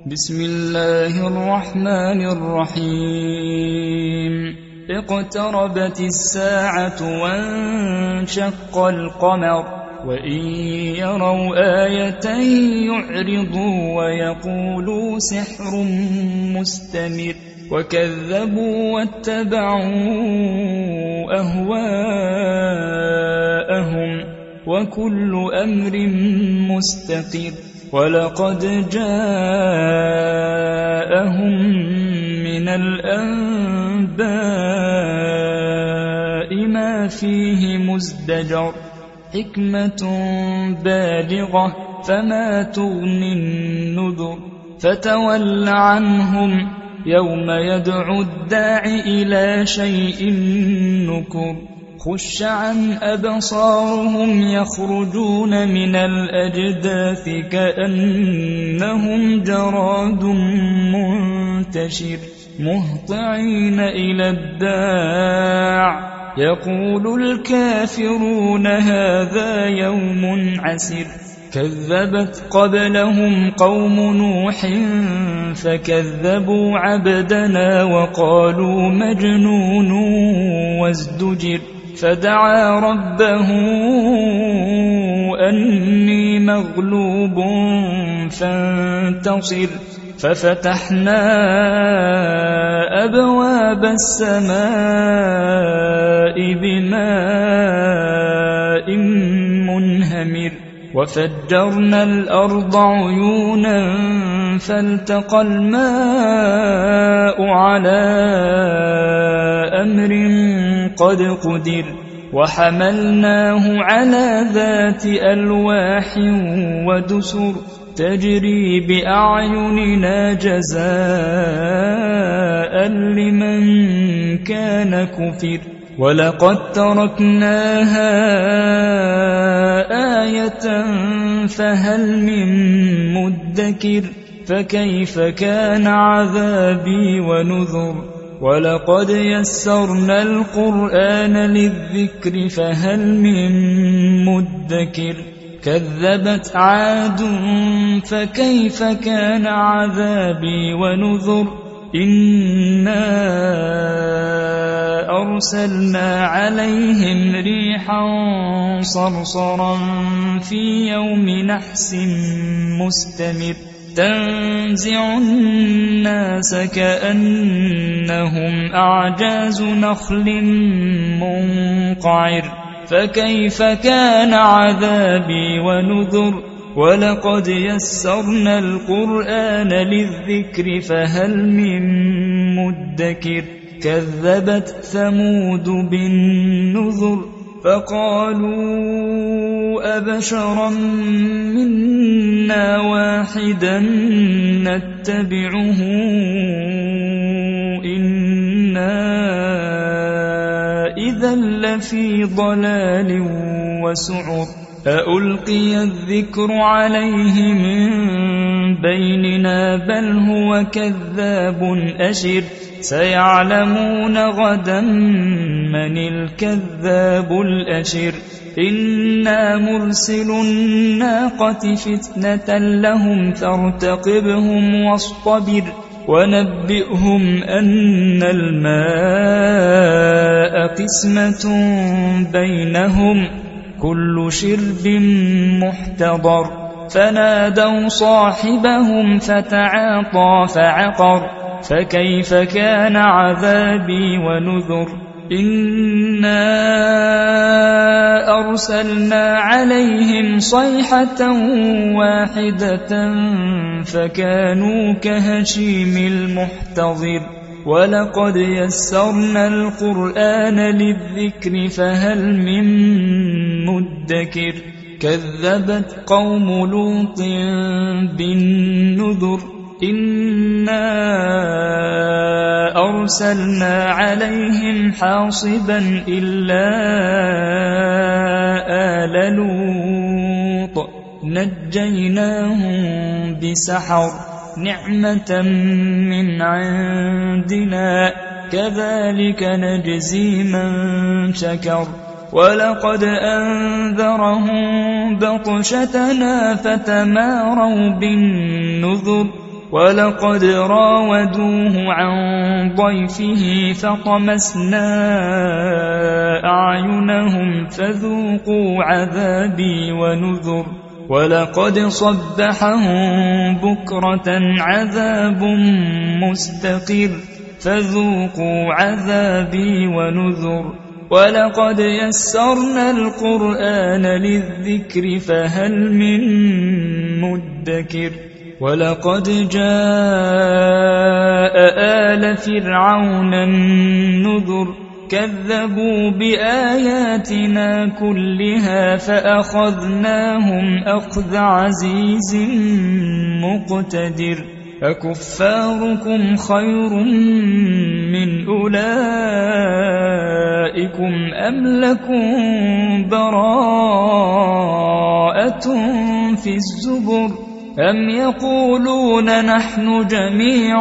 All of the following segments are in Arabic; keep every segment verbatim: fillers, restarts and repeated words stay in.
بسم الله الرحمن الرحيم اقتربت الساعة وانشق القمر وإن يروا آية يعرضوا ويقولوا سحر مستمر وكذبوا واتبعوا أهواءهم وكل أمر مستقر ولقد جاءهم من الأنباء ما فيه مزدجر حكمة بالغة فما تغني النذر فتول عنهم يوم يدعو الداع إلى شيء نكر خش عن أبصارهم يخرجون من الأجداث كأنهم جراد منتشر مهطعين إلى الداع يقول الكافرون هذا يوم عسر كذبت قبلهم قوم نوح فكذبوا عبدنا وقالوا مجنون وازدجر فدعا ربه أني مغلوب فانتصر ففتحنا أبواب السماء بماء منهمر وفجرنا الأرض عيونا فالتقى الماء على أمر قد قدر وحملناه على ذات ألواح ودسر تجري بأعيننا جزاء لمن كان كفر ولقد تركناها آية فهل من مدكر فكيف كان عذابي ونذر ولقد يسرنا القرآن للذكر فهل من مدكر كذبت عاد فكيف كان عذابي ونذر إنا أرسلنا عليهم ريحا صرصرا في يوم نحس مستمر تنزع الناس كأنهم أعجاز نخل منقعر فكيف كان عذابي ونذر ولقد يسرنا القرآن للذكر فهل من مدكر كذبت ثمود بالنذر فقالوا أبشرا منا واحدا نتبعه إنا إذا لفي ضلال وسعر أألقي الذكر عليه من بيننا بل هو كذاب أشر سيعلمون غدا من الكذاب الأشر إنا مرسل الناقة فتنة لهم فارتقبهم واصطبر ونبئهم أن الماء قسمة بينهم كل شرب محتضر فنادوا صاحبهم فتعاطى فعقر فكيف كان عذابي ونذر إنا أرسلنا عليهم صيحة واحدة فكانوا كهشيم المحتضر ولقد يسرنا القرآن للذكر فهل من مدكر كذبت قوم لوط بالنذر إنا أرسلنا عليهم حاصبا إلا آل لوط نجيناهم بسحر نعمة من عندنا كذلك نجزي من شكر ولقد أنذرهم بطشتنا فتماروا بالنذر ولقد راودوه عن ضيفه فطمسنا أعينهم فذوقوا عذابي ونذر ولقد صبحهم بكرة عذاب مستقر فذوقوا عذابي ونذر ولقد يسرنا القرآن للذكر فهل من مدكر ولقد جاء آل فرعون النذر كذبوا بآياتنا كلها فأخذناهم أخذ عزيز مقتدر أكفاركم خير من أولئكم أم لكم براءة في الزبر أم يقولون نحن جميع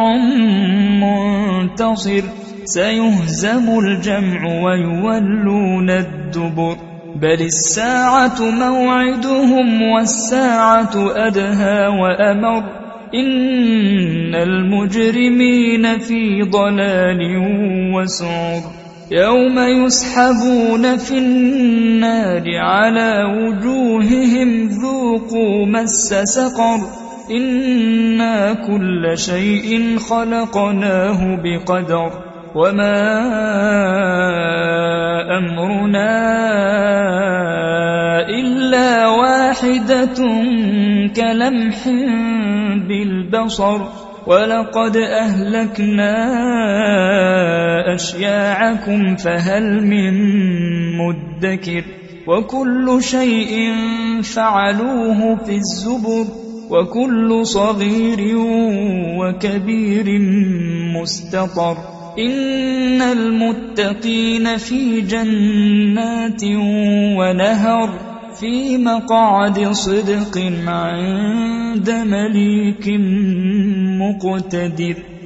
منتصر سيهزم الجمع ويولون الدبر بل الساعة موعدهم والساعة أدهى وأمر إن المجرمين في ضلال وسعر يوم يسحبون في النار على وجوههم ذوقوا مس سقر إنا كل شيء خلقناه بقدر وما أمرنا إلا واحدة كلمح بالبصر ولقد أهلكنا أشياعكم فهل من مدكر وكل شيء فعلوه في الزبر وكل صغير وكبير مستطر إن المتقين في جنات ونهر في مقعد صدق عند مليك مقتدر.